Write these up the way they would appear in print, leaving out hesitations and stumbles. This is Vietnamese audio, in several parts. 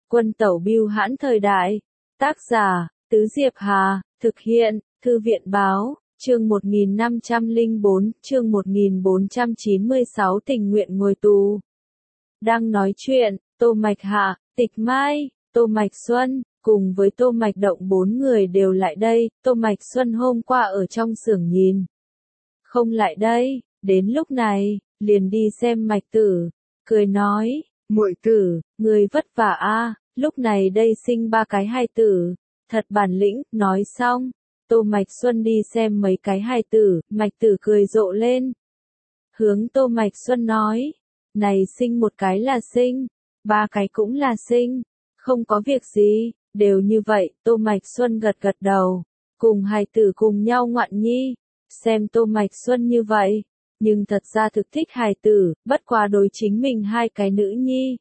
Quân tẩu bưu hãn thời đại. Tác giả, Tứ Diệp Hà, thực hiện, Thư viện báo, chương 1504, chương 1496 tình nguyện ngồi tù. Đang nói chuyện, Tô Mạch Hạ, Tịch Mai, Tô Mạch Xuân, cùng với Tô Mạch Động 4 người đều lại đây. Tô Mạch Xuân hôm qua ở trong xưởng nhìn không lại đây, đến lúc này, liền đi xem Mạch Tử, cười nói, muội tử, người vất vả a, lúc này đây sinh 3 cái hài tử, thật bản lĩnh. Nói xong, Tô Mạch Xuân đi xem mấy cái hài tử, Mạch Tử cười rộ lên. Hướng Tô Mạch Xuân nói, này sinh một cái là sinh, 3 cái cũng là sinh, không có việc gì, đều như vậy. Tô Mạch Xuân gật gật đầu, cùng hài tử cùng nhau ngoạn nhi, xem Tô Mạch Xuân như vậy, nhưng thật ra thực thích hài tử, bất quá đối chính mình 2 cái nữ nhi.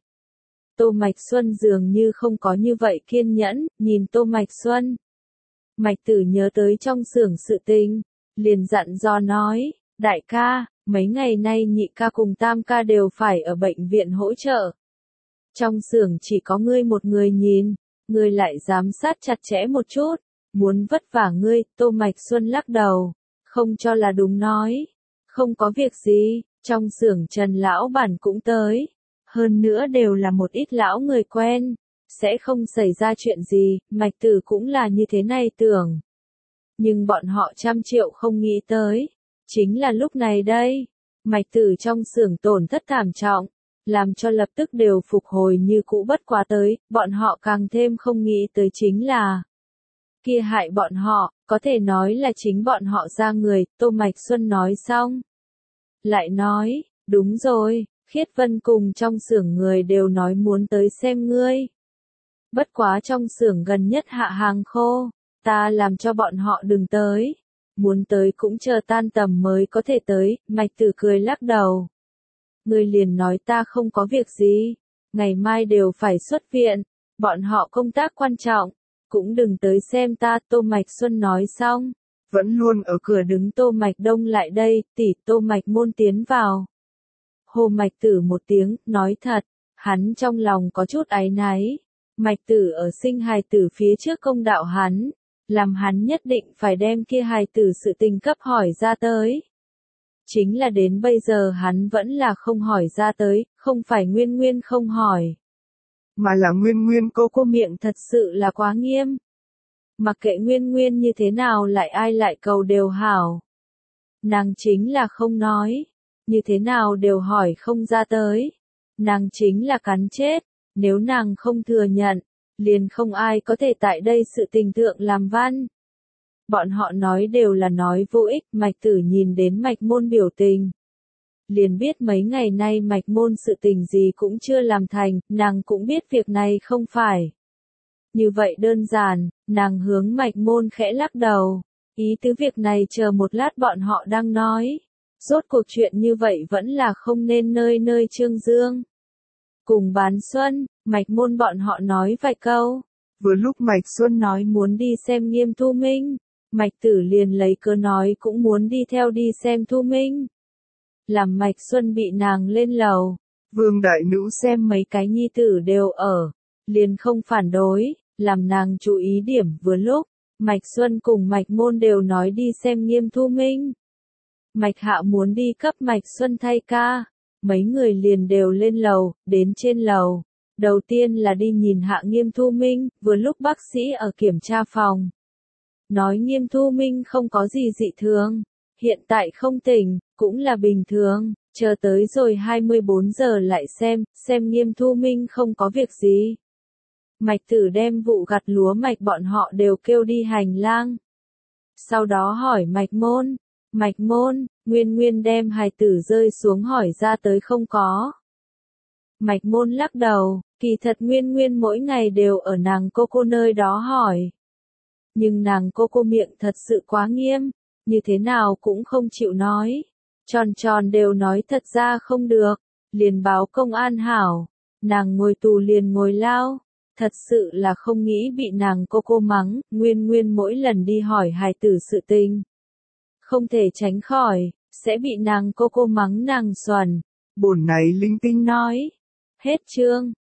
Tô Mạch Xuân dường như không có như vậy kiên nhẫn, nhìn Tô Mạch Xuân. Mạch Tử nhớ tới trong xưởng sự tình, liền dặn dò nói, đại ca, mấy ngày nay nhị ca cùng tam ca đều phải ở bệnh viện hỗ trợ. Trong xưởng chỉ có ngươi một người nhìn, ngươi lại giám sát chặt chẽ một chút, muốn vất vả ngươi. Tô Mạch Xuân lắc đầu, không cho là đúng nói, không có việc gì, trong xưởng Trần lão bản cũng tới, hơn nữa đều là một ít lão người quen, sẽ không xảy ra chuyện gì. Mạch Tử cũng là như thế này tưởng. Nhưng bọn họ 100 triệu không nghĩ tới, chính là lúc này đây, Mạch Tử trong xưởng tổn thất thảm trọng, làm cho lập tức đều phục hồi như cũ. Bất quá tới, bọn họ càng thêm không nghĩ tới chính là kia hại bọn họ, có thể nói là chính bọn họ ra người. Tô Mạch Xuân nói xong, lại nói, đúng rồi, Khiết Vân cùng trong xưởng người đều nói muốn tới xem ngươi. Bất quá trong xưởng gần nhất hạ hàng khô, ta làm cho bọn họ đừng tới, muốn tới cũng chờ tan tầm mới có thể tới. Mạch Tử cười lắc đầu. Ngươi liền nói ta không có việc gì, ngày mai đều phải xuất viện, bọn họ công tác quan trọng, cũng đừng tới xem ta. Tô Mạch Xuân nói xong, vẫn luôn ở cửa đứng Tô Mạch Đông lại đây, tỷ. Tô Mạch Môn tiến vào. Hô Mạch Tử một tiếng, nói thật, hắn trong lòng có chút áy náy. Mạch Tử ở sinh hài tử phía trước công đạo hắn, làm hắn nhất định phải đem kia hài tử sự tình cấp hỏi ra tới. Chính là đến bây giờ hắn vẫn là không hỏi ra tới, không phải Nguyên Nguyên không hỏi, mà là Nguyên Nguyên cô miệng thật sự là quá nghiêm. Mặc kệ Nguyên Nguyên như thế nào lại ai lại cầu đều hảo. Nàng chính là không nói, như thế nào đều hỏi không ra tới. Nàng chính là cắn chết, nếu nàng không thừa nhận, liền không ai có thể tại đây sự tình thượng làm văn. Bọn họ nói đều là nói vô ích. Mạch Tử nhìn đến Mạch Môn biểu tình, liền biết mấy ngày nay Mạch Môn sự tình gì cũng chưa làm thành. Nàng cũng biết việc này không phải như vậy đơn giản. Nàng hướng Mạch Môn khẽ lắc đầu, ý tứ việc này chờ một lát bọn họ đang nói. Rốt cuộc chuyện như vậy vẫn là không nên nơi nơi trương dương. Cùng Bán Xuân, Mạch Môn bọn họ nói vài câu. Vừa lúc Mạch Xuân nói muốn đi xem Nghiêm Thu Minh, Mạch Tử liền lấy cớ nói cũng muốn đi theo đi xem Thu Minh. Làm Mạch Xuân bị nàng lên lầu, Vương đại nữ xem mấy cái nhi tử đều ở, liền không phản đối, làm nàng chú ý điểm. Vừa lúc, Mạch Xuân cùng Mạch Môn đều nói đi xem Nghiêm Thu Minh. Mạch Hạ muốn đi cấp Mạch Xuân thay ca, mấy người liền đều lên lầu. Đến trên lầu, đầu tiên là đi nhìn hạ Nghiêm Thu Minh. Vừa lúc bác sĩ ở kiểm tra phòng, nói Nghiêm Thu Minh không có gì dị thường, hiện tại không tỉnh, cũng là bình thường. Chờ tới rồi 24 giờ lại xem Nghiêm Thu Minh không có việc gì. Mạch Tử đem vụ gặt lúa Mạch bọn họ đều kêu đi hành lang. Sau đó hỏi Mạch Môn, Mạch Môn, Nguyên Nguyên đem hài tử rơi xuống hỏi ra tới không có. Mạch Môn lắc đầu, kỳ thật Nguyên Nguyên mỗi ngày đều ở nàng cô nơi đó hỏi. Nhưng nàng cô miệng thật sự quá nghiêm, như thế nào cũng không chịu nói. Tròn đều nói thật ra không được, liền báo công an hảo. Nàng ngồi tù liền ngồi lao, thật sự là không nghĩ bị nàng cô mắng. Nguyên Nguyên mỗi lần đi hỏi hài tử sự tình, không thể tránh khỏi, sẽ bị nàng cô mắng nàng xuẩn. Bổn này linh tinh nói. Hết chương.